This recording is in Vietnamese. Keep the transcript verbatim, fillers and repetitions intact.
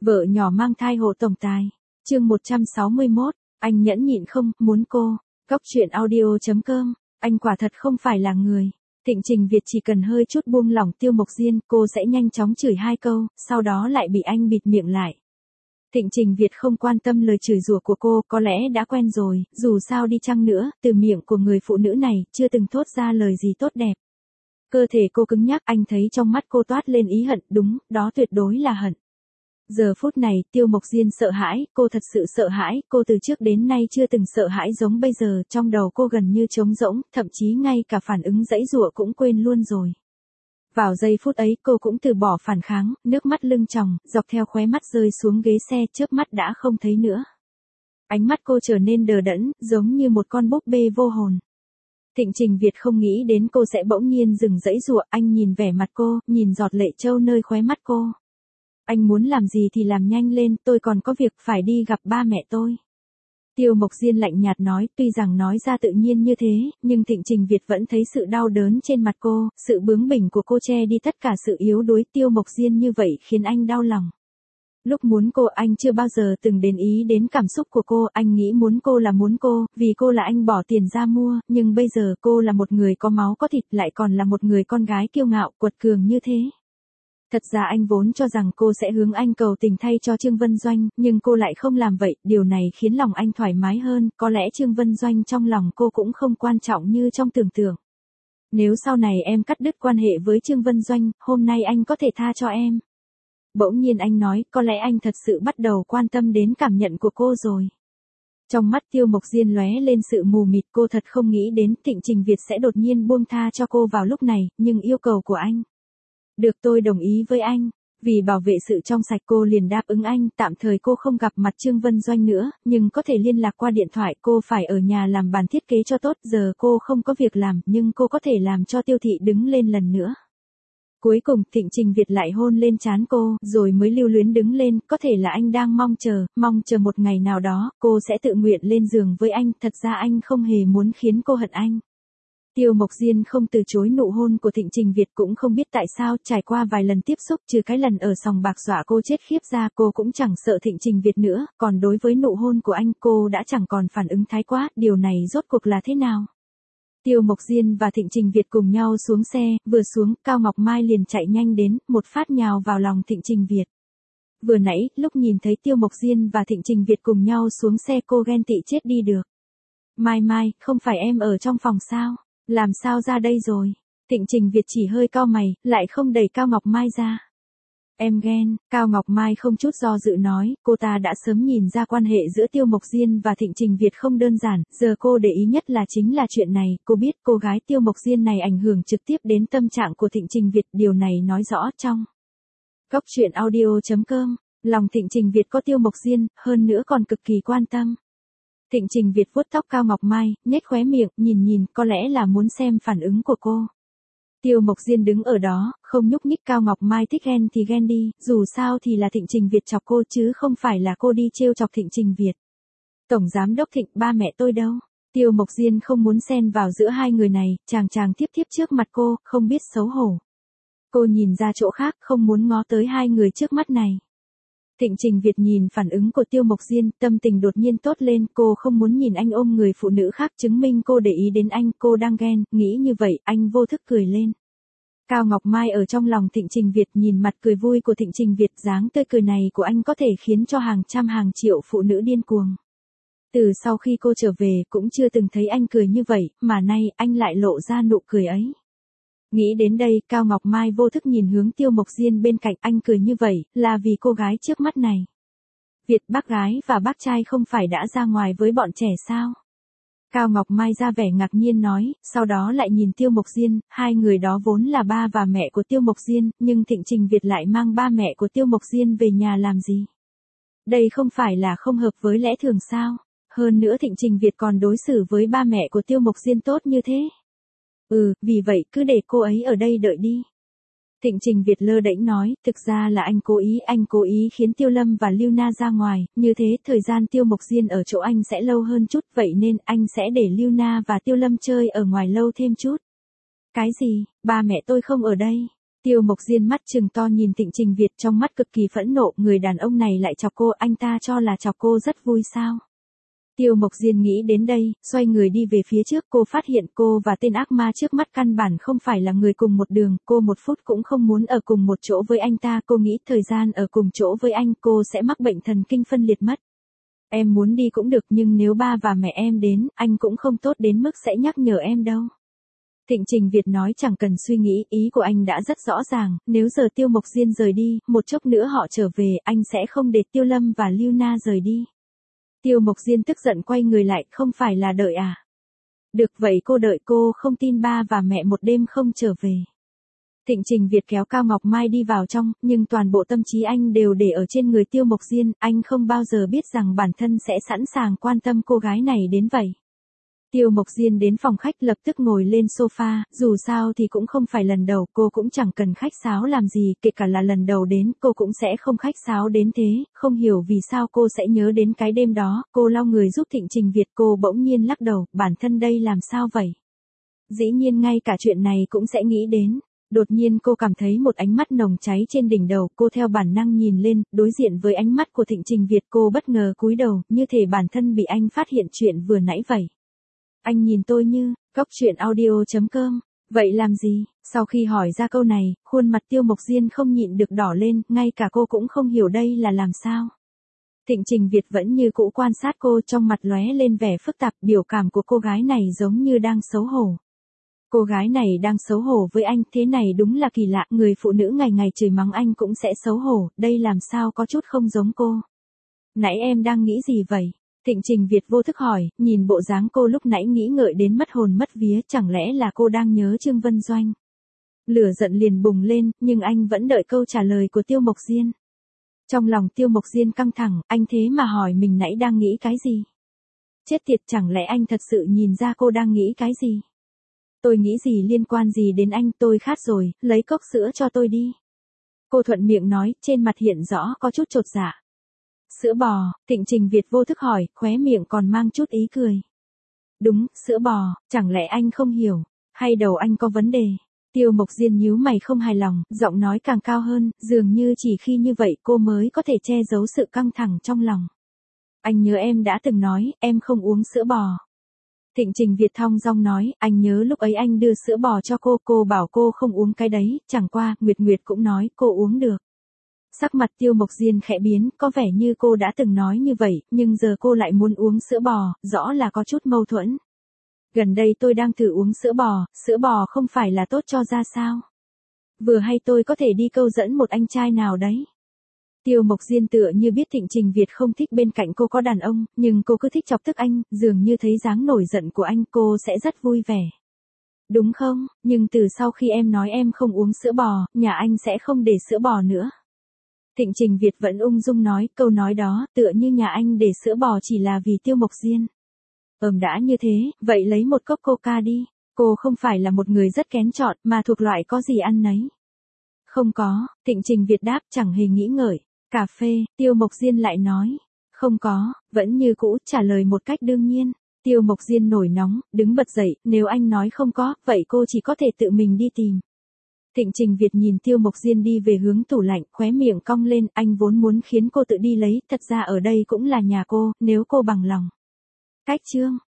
Vợ nhỏ mang thai hộ tổng tài. Chương một trăm sáu mươi mốt, anh nhẫn nhịn không, muốn cô. Góc truyện audio chấm com. Anh quả thật không phải là người. Thịnh Trình Việt chỉ cần hơi chút buông lỏng Tiêu Mộc Diên, cô sẽ nhanh chóng chửi hai câu, sau đó lại bị anh bịt miệng lại. Thịnh Trình Việt không quan tâm lời chửi rủa của cô, có lẽ đã quen rồi, dù sao đi chăng nữa, từ miệng của người phụ nữ này, chưa từng thốt ra lời gì tốt đẹp. Cơ thể cô cứng nhắc, anh thấy trong mắt cô toát lên ý hận, đúng, đó tuyệt đối là hận. Giờ phút này, Tiêu Mộc Diên sợ hãi, cô thật sự sợ hãi, cô từ trước đến nay chưa từng sợ hãi giống bây giờ, trong đầu cô gần như trống rỗng, thậm chí ngay cả phản ứng giãy giụa cũng quên luôn rồi. Vào giây phút ấy, cô cũng từ bỏ phản kháng, nước mắt lưng tròng, dọc theo khóe mắt rơi xuống ghế xe, chớp mắt đã không thấy nữa. Ánh mắt cô trở nên đờ đẫn, giống như một con búp bê vô hồn. Thịnh Trình Việt không nghĩ đến cô sẽ bỗng nhiên dừng giãy giụa, anh nhìn vẻ mặt cô, nhìn giọt lệ trâu nơi khóe mắt cô. Anh muốn làm gì thì làm nhanh lên, tôi còn có việc phải đi gặp ba mẹ tôi. Tiêu Mộc Diên lạnh nhạt nói, tuy rằng nói ra tự nhiên như thế, nhưng Thịnh Trình Việt vẫn thấy sự đau đớn trên mặt cô, sự bướng bỉnh của cô che đi tất cả sự yếu đuối. Tiêu Mộc Diên như vậy khiến anh đau lòng. Lúc muốn cô, anh chưa bao giờ từng để ý đến cảm xúc của cô, anh nghĩ muốn cô là muốn cô, vì cô là anh bỏ tiền ra mua, nhưng bây giờ cô là một người có máu có thịt, lại còn là một người con gái kiêu ngạo, quật cường như thế. Thật ra anh vốn cho rằng cô sẽ hướng anh cầu tình thay cho Trương Vân Doanh, nhưng cô lại không làm vậy, điều này khiến lòng anh thoải mái hơn, có lẽ Trương Vân Doanh trong lòng cô cũng không quan trọng như trong tưởng tượng. Nếu sau này em cắt đứt quan hệ với Trương Vân Doanh, hôm nay anh có thể tha cho em. Bỗng nhiên anh nói, có lẽ anh thật sự bắt đầu quan tâm đến cảm nhận của cô rồi. Trong mắt Tiêu Mộc Diên lóe lên sự mù mịt, cô thật không nghĩ đến Thịnh Trình Việt sẽ đột nhiên buông tha cho cô vào lúc này, nhưng yêu cầu của anh. Được, tôi đồng ý với anh. Vì bảo vệ sự trong sạch cô liền đáp ứng anh, tạm thời cô không gặp mặt Trương Vân Doanh nữa, nhưng có thể liên lạc qua điện thoại. Cô phải ở nhà làm bàn thiết kế cho tốt, giờ cô không có việc làm, nhưng cô có thể làm cho Tiêu Thị đứng lên lần nữa. Cuối cùng, Thịnh Trình Việt lại hôn lên trán cô, rồi mới lưu luyến đứng lên, có thể là anh đang mong chờ, mong chờ một ngày nào đó, cô sẽ tự nguyện lên giường với anh, thật ra anh không hề muốn khiến cô hận anh. Tiêu Mộc Diên không từ chối nụ hôn của Thịnh Trình Việt, cũng không biết tại sao, trải qua vài lần tiếp xúc, trừ cái lần ở sòng bạc dọa cô chết khiếp ra, cô cũng chẳng sợ Thịnh Trình Việt nữa, còn đối với nụ hôn của anh, cô đã chẳng còn phản ứng thái quá, điều này rốt cuộc là thế nào? Tiêu Mộc Diên và Thịnh Trình Việt cùng nhau xuống xe, vừa xuống, Cao Ngọc Mai liền chạy nhanh đến, một phát nhào vào lòng Thịnh Trình Việt. Vừa nãy, lúc nhìn thấy Tiêu Mộc Diên và Thịnh Trình Việt cùng nhau xuống xe, cô ghen tị chết đi được. Mai Mai, không phải em ở trong phòng sao? Làm sao ra đây rồi? Thịnh Trình Việt chỉ hơi cau mày, lại không đẩy Cao Ngọc Mai ra. Em ghen, Cao Ngọc Mai không chút do dự nói, cô ta đã sớm nhìn ra quan hệ giữa Tiêu Mộc Diên và Thịnh Trình Việt không đơn giản, giờ cô để ý nhất là chính là chuyện này, cô biết cô gái Tiêu Mộc Diên này ảnh hưởng trực tiếp đến tâm trạng của Thịnh Trình Việt, điều này nói rõ trong góc truyện audio chấm com, lòng Thịnh Trình Việt có Tiêu Mộc Diên, hơn nữa còn cực kỳ quan tâm. Thịnh Trình Việt vuốt tóc Cao Ngọc Mai, nhếch khóe miệng, nhìn nhìn, có lẽ là muốn xem phản ứng của cô. Tiêu Mộc Diên đứng ở đó, không nhúc nhích. Cao Ngọc Mai thích ghen thì ghen đi, dù sao thì là Thịnh Trình Việt chọc cô chứ không phải là cô đi trêu chọc Thịnh Trình Việt. Tổng giám đốc Thịnh, ba mẹ tôi đâu? Tiêu Mộc Diên không muốn xen vào giữa hai người này, chàng chàng tiếp tiếp trước mặt cô, không biết xấu hổ. Cô nhìn ra chỗ khác, không muốn ngó tới hai người trước mắt này. Thịnh Trình Việt nhìn phản ứng của Tiêu Mộc Diên, tâm tình đột nhiên tốt lên, cô không muốn nhìn anh ôm người phụ nữ khác chứng minh cô để ý đến anh, cô đang ghen, nghĩ như vậy, anh vô thức cười lên. Cao Ngọc Mai ở trong lòng Thịnh Trình Việt nhìn mặt cười vui của Thịnh Trình Việt, dáng tươi cười này của anh có thể khiến cho hàng trăm hàng triệu phụ nữ điên cuồng. Từ sau khi cô trở về cũng chưa từng thấy anh cười như vậy, mà nay anh lại lộ ra nụ cười ấy. Nghĩ đến đây, Cao Ngọc Mai vô thức nhìn hướng Tiêu Mộc Diên bên cạnh, anh cười như vậy, là vì cô gái trước mắt này. Việt, bác gái và bác trai không phải đã ra ngoài với bọn trẻ sao? Cao Ngọc Mai ra vẻ ngạc nhiên nói, sau đó lại nhìn Tiêu Mộc Diên, hai người đó vốn là ba và mẹ của Tiêu Mộc Diên, nhưng Thịnh Trình Việt lại mang ba mẹ của Tiêu Mộc Diên về nhà làm gì? Đây không phải là không hợp với lẽ thường sao? Hơn nữa Thịnh Trình Việt còn đối xử với ba mẹ của Tiêu Mộc Diên tốt như thế. Ừ, vì vậy cứ để cô ấy ở đây đợi đi. Thịnh Trình Việt lơ đễnh nói, thực ra là anh cố ý, anh cố ý khiến Tiêu Lâm và Lưu Na ra ngoài, như thế thời gian Tiêu Mộc Diên ở chỗ anh sẽ lâu hơn chút, vậy nên anh sẽ để Lưu Na và Tiêu Lâm chơi ở ngoài lâu thêm chút. Cái gì, ba mẹ tôi không ở đây? Tiêu Mộc Diên mắt trừng to nhìn Thịnh Trình Việt, trong mắt cực kỳ phẫn nộ, người đàn ông này lại chọc cô, anh ta cho là chọc cô rất vui sao? Tiêu Mộc Diên nghĩ đến đây, xoay người đi về phía trước, cô phát hiện cô và tên ác ma trước mắt căn bản không phải là người cùng một đường, cô một phút cũng không muốn ở cùng một chỗ với anh ta, cô nghĩ thời gian ở cùng chỗ với anh cô sẽ mắc bệnh thần kinh phân liệt mất. Em muốn đi cũng được nhưng nếu ba và mẹ em đến, anh cũng không tốt đến mức sẽ nhắc nhở em đâu. Thịnh Trình Việt nói chẳng cần suy nghĩ, ý của anh đã rất rõ ràng, nếu giờ Tiêu Mộc Diên rời đi, một chốc nữa họ trở về, anh sẽ không để Tiêu Lâm và Lưu Na rời đi. Tiêu Mộc Diên tức giận quay người lại, không phải là đợi à? Được vậy cô đợi, cô không tin ba và mẹ một đêm không trở về. Thịnh Trình Việt kéo Cao Ngọc Mai đi vào trong, nhưng toàn bộ tâm trí anh đều để ở trên người Tiêu Mộc Diên, anh không bao giờ biết rằng bản thân sẽ sẵn sàng quan tâm cô gái này đến vậy. Tiêu Mộc Diên đến phòng khách lập tức ngồi lên sofa, dù sao thì cũng không phải lần đầu, cô cũng chẳng cần khách sáo làm gì, kể cả là lần đầu đến, cô cũng sẽ không khách sáo đến thế, không hiểu vì sao cô sẽ nhớ đến cái đêm đó, cô lau người giúp Thịnh Trình Việt, cô bỗng nhiên lắc đầu, bản thân đây làm sao vậy? Dĩ nhiên ngay cả chuyện này cũng sẽ nghĩ đến. Đột nhiên cô cảm thấy một ánh mắt nồng cháy trên đỉnh đầu, cô theo bản năng nhìn lên, đối diện với ánh mắt của Thịnh Trình Việt, cô bất ngờ cúi đầu, như thể bản thân bị anh phát hiện chuyện vừa nãy vậy. Anh nhìn tôi như, góc truyện audio chấm com, vậy làm gì? Sau khi hỏi ra câu này, khuôn mặt Tiêu Mộc Diên không nhịn được đỏ lên, ngay cả cô cũng không hiểu đây là làm sao. Thịnh Trình Việt vẫn như cũ quan sát cô, trong mặt lóe lên vẻ phức tạp, biểu cảm của cô gái này giống như đang xấu hổ. Cô gái này đang xấu hổ với anh, thế này đúng là kỳ lạ, người phụ nữ ngày ngày chửi mắng anh cũng sẽ xấu hổ, đây làm sao có chút không giống cô. Nãy em đang nghĩ gì vậy? Thịnh Trình Việt vô thức hỏi, nhìn bộ dáng cô lúc nãy nghĩ ngợi đến mất hồn mất vía, chẳng lẽ là cô đang nhớ Trương Vân Doanh? Lửa giận liền bùng lên, nhưng anh vẫn đợi câu trả lời của Tiêu Mộc Diên. Trong lòng Tiêu Mộc Diên căng thẳng, anh thế mà hỏi mình nãy đang nghĩ cái gì? Chết tiệt, chẳng lẽ anh thật sự nhìn ra cô đang nghĩ cái gì? Tôi nghĩ gì liên quan gì đến anh, tôi khát rồi, lấy cốc sữa cho tôi đi. Cô thuận miệng nói, trên mặt hiện rõ có chút chột dạ. Sữa bò, Thịnh Trình Việt vô thức hỏi, khóe miệng còn mang chút ý cười. Đúng, sữa bò, chẳng lẽ anh không hiểu, hay đầu anh có vấn đề? Tiêu Mộc Diên nhíu mày không hài lòng, giọng nói càng cao hơn, dường như chỉ khi như vậy cô mới có thể che giấu sự căng thẳng trong lòng. Anh nhớ em đã từng nói, em không uống sữa bò. Thịnh Trình Việt thong dong nói, anh nhớ lúc ấy anh đưa sữa bò cho cô, cô bảo cô không uống cái đấy, chẳng qua, Nguyệt Nguyệt cũng nói cô uống được. Sắc mặt Tiêu Mộc Diên khẽ biến, có vẻ như cô đã từng nói như vậy, nhưng giờ cô lại muốn uống sữa bò, rõ là có chút mâu thuẫn. Gần đây tôi đang thử uống sữa bò, sữa bò không phải là tốt cho da sao? Vừa hay tôi có thể đi câu dẫn một anh trai nào đấy. Tiêu Mộc Diên tựa như biết Thịnh Trình Việt không thích bên cạnh cô có đàn ông, nhưng cô cứ thích chọc tức anh, dường như thấy dáng nổi giận của anh cô sẽ rất vui vẻ. Đúng không, nhưng từ sau khi em nói em không uống sữa bò, nhà anh sẽ không để sữa bò nữa. Thịnh Trình Việt vẫn ung dung nói, câu nói đó, tựa như nhà anh để sữa bò chỉ là vì Tiêu Mộc Diên. Ừm đã như thế, vậy lấy một cốc coca đi, cô không phải là một người rất kén chọn, mà thuộc loại có gì ăn nấy. Không có, Thịnh Trình Việt đáp chẳng hề nghĩ ngợi. Cà phê, Tiêu Mộc Diên lại nói. Không có, vẫn như cũ, trả lời một cách đương nhiên. Tiêu Mộc Diên nổi nóng, đứng bật dậy, nếu anh nói không có, vậy cô chỉ có thể tự mình đi tìm. Thịnh Trình Việt nhìn Tiêu Mộc Diên đi về hướng tủ lạnh, khóe miệng cong lên, anh vốn muốn khiến cô tự đi lấy, thật ra ở đây cũng là nhà cô, nếu cô bằng lòng. Cách chương.